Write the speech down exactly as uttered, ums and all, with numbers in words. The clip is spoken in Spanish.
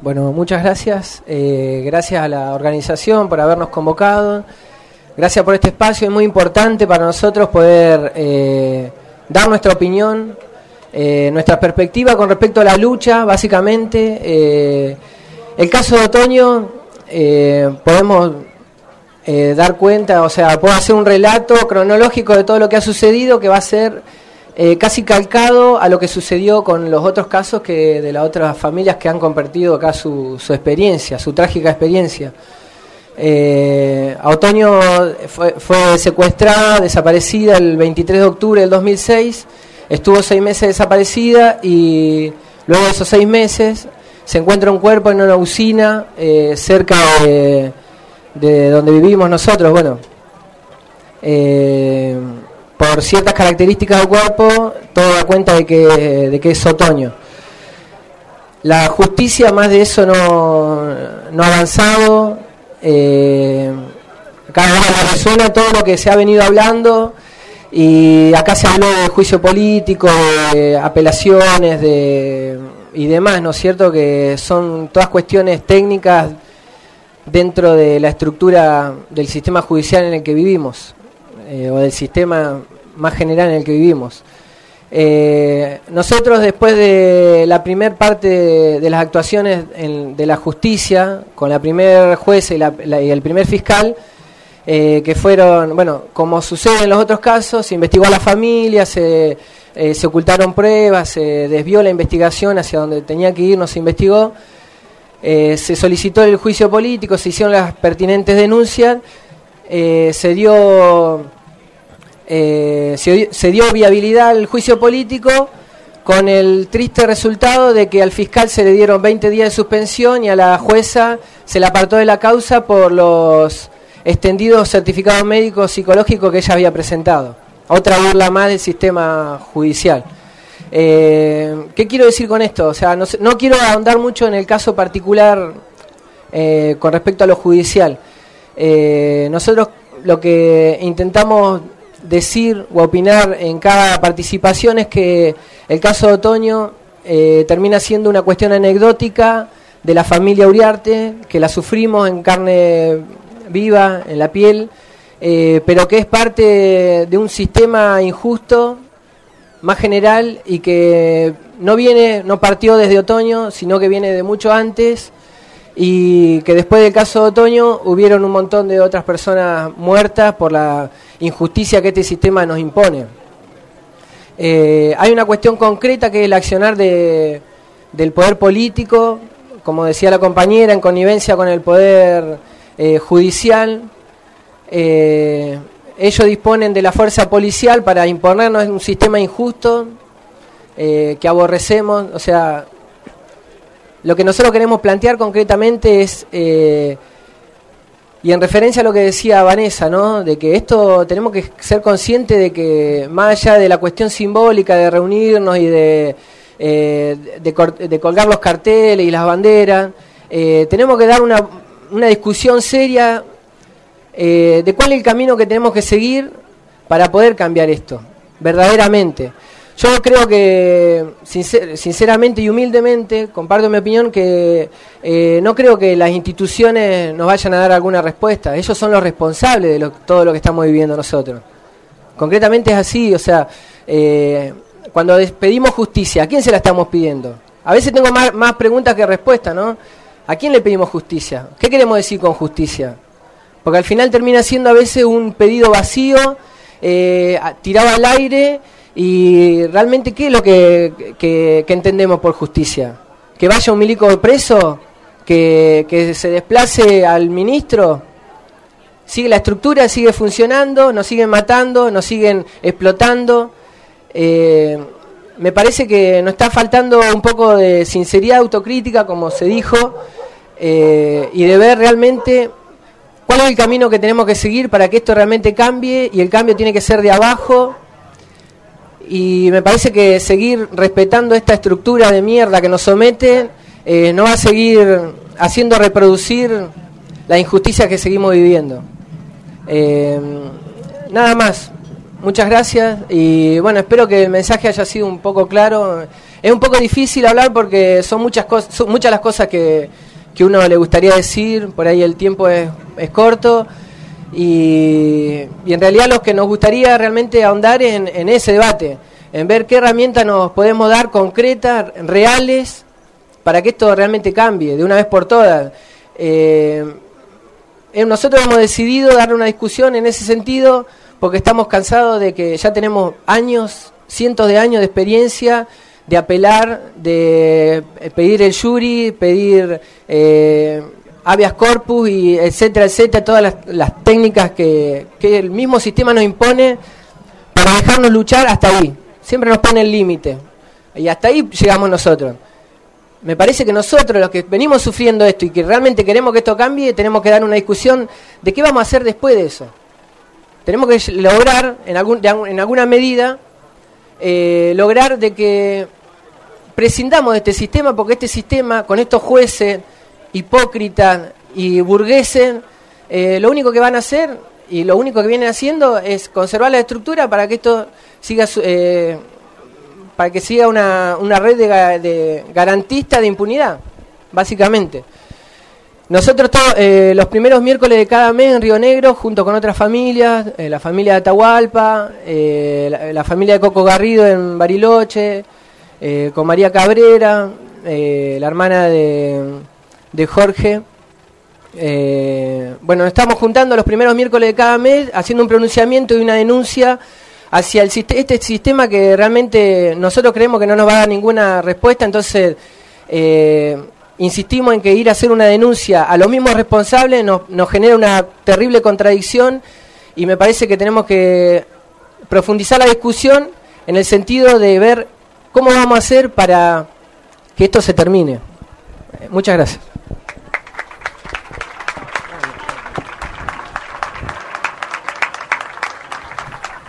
Bueno, muchas gracias. Eh, gracias a la organización por habernos convocado. Gracias por este espacio. Es muy importante para nosotros poder eh, dar nuestra opinión, eh, nuestra perspectiva con respecto a la lucha, básicamente. Eh, el caso de Otoño, eh, podemos eh, dar cuenta, o sea, puedo hacer un relato cronológico de todo lo que ha sucedido, que va a ser Eh, casi calcado a lo que sucedió con los otros casos que de las otras familias que han compartido acá su, su experiencia, su trágica experiencia. Eh, a Otoño fue, fue secuestrada, desaparecida el veintitrés de octubre del dos mil seis, estuvo seis meses desaparecida y luego de esos seis meses se encuentra un cuerpo en una usina eh, cerca de, de donde vivimos nosotros. Bueno, eh, por ciertas características del cuerpo, todo da cuenta de que, de que es Otoño. La justicia, más de eso, no, no ha avanzado. Eh, acá me resuena todo lo que se ha venido hablando, y acá se habló de juicio político, de apelaciones de, y demás, ¿no es cierto?, que son todas cuestiones técnicas dentro de la estructura del sistema judicial en el que vivimos. Eh, o del sistema más general en el que vivimos. Eh, nosotros, después de la primer parte de, de las actuaciones en, de la justicia, con la primer jueza y, la, la, y el primer fiscal, eh, que fueron, bueno, como sucede en los otros casos, se investigó a la familia, se, eh, se ocultaron pruebas, se desvió la investigación hacia donde tenía que ir, no se investigó, eh, se solicitó el juicio político, se hicieron las pertinentes denuncias, eh, se dio... Eh, se, se dio viabilidad al juicio político, con el triste resultado de que al fiscal se le dieron veinte días de suspensión y a la jueza se le apartó de la causa por los extendidos certificados médicos psicológicos que ella había presentado. Otra burla más del sistema judicial. Eh, ¿Qué quiero decir con esto? O sea, no, no quiero ahondar mucho en el caso particular eh, con respecto a lo judicial. Eh, nosotros lo que intentamos decir o opinar en cada participación es que el caso de Otoño eh, termina siendo una cuestión anecdótica de la familia Uriarte, que la sufrimos en carne viva, en la piel, eh, pero que es parte de un sistema injusto más general y que no viene, no partió desde Otoño, sino que viene de mucho antes, y que después del caso de Otoño hubieron un montón de otras personas muertas por la injusticia que este sistema nos impone. Eh, hay una cuestión concreta que es el accionar de, del poder político, como decía la compañera, en connivencia con el poder eh, judicial. Eh, ellos disponen de la fuerza policial para imponernos un sistema injusto eh, que aborrecemos. O sea, lo que nosotros queremos plantear concretamente es, eh, y en referencia a lo que decía Vanessa, ¿no?, de que esto tenemos que ser conscientes de que más allá de la cuestión simbólica de reunirnos y de, eh, de, de colgar los carteles y las banderas, eh, tenemos que dar una, una discusión seria eh, de cuál es el camino que tenemos que seguir para poder cambiar esto, verdaderamente. Yo creo que, sincer, sinceramente y humildemente, comparto mi opinión, que eh, no creo que las instituciones nos vayan a dar alguna respuesta. Ellos son los responsables de lo, todo lo que estamos viviendo nosotros. Concretamente es así, o sea, eh, cuando pedimos justicia, ¿a quién se la estamos pidiendo? A veces tengo más, más preguntas que respuestas, ¿no? ¿A quién le pedimos justicia? ¿Qué queremos decir con justicia? Porque al final termina siendo a veces un pedido vacío, eh, tirado al aire. Y realmente, ¿qué es lo que, que, que entendemos por justicia? ¿Que vaya un milico preso? ¿Que, que se desplace al ministro? ¿Sigue la estructura? ¿Sigue funcionando? ¿Nos siguen matando? ¿Nos siguen explotando? Eh, me parece que nos está faltando un poco de sinceridad autocrítica, como se dijo, eh, y de ver realmente cuál es el camino que tenemos que seguir para que esto realmente cambie, y el cambio tiene que ser de abajo. Y me parece que seguir respetando esta estructura de mierda que nos somete eh, no va a seguir haciendo reproducir la injusticia que seguimos viviendo. Eh, nada más. Muchas gracias y bueno, espero que el mensaje haya sido un poco claro Es un poco difícil hablar porque son muchas cosas, son muchas las cosas que, que uno le gustaría decir, por ahí el tiempo es, es corto, y, y en realidad lo que nos gustaría realmente ahondar en, en ese debate, en ver qué herramientas nos podemos dar concretas, reales, para que esto realmente cambie de una vez por todas. Eh, nosotros hemos decidido darle una discusión en ese sentido porque estamos cansados de que ya tenemos años, cientos de años de experiencia de apelar, de pedir el jury, pedir eh, habeas corpus, y etcétera, etcétera, todas las, las técnicas que, que el mismo sistema nos impone para dejarnos luchar hasta ahí. Siempre nos pone el límite, y hasta ahí llegamos nosotros. Me parece que nosotros, los que venimos sufriendo esto y que realmente queremos que esto cambie, tenemos que dar una discusión de qué vamos a hacer después de eso. Tenemos que lograr, en, algún, en alguna medida, eh, lograr de que prescindamos de este sistema, porque este sistema, con estos jueces hipócritas y burgueses, eh, lo único que van a hacer y lo único que vienen haciendo es conservar la estructura para que esto siga, eh, para que siga una, una red de, de garantista de impunidad, básicamente. Nosotros to, eh, los primeros miércoles de cada mes en Río Negro, junto con otras familias, eh, la familia de Atahualpa, eh, la, la familia de Coco Garrido en Bariloche, eh, con María Cabrera, eh, la hermana de, de Jorge. Eh, bueno, nos estamos juntando los primeros miércoles de cada mes, haciendo un pronunciamiento y una denuncia hacia el, este sistema que realmente nosotros creemos que no nos va a dar ninguna respuesta. Entonces, eh, insistimos en que ir a hacer una denuncia a los mismos responsables nos, nos genera una terrible contradicción, y me parece que tenemos que profundizar la discusión en el sentido de ver cómo vamos a hacer para que esto se termine. Muchas gracias.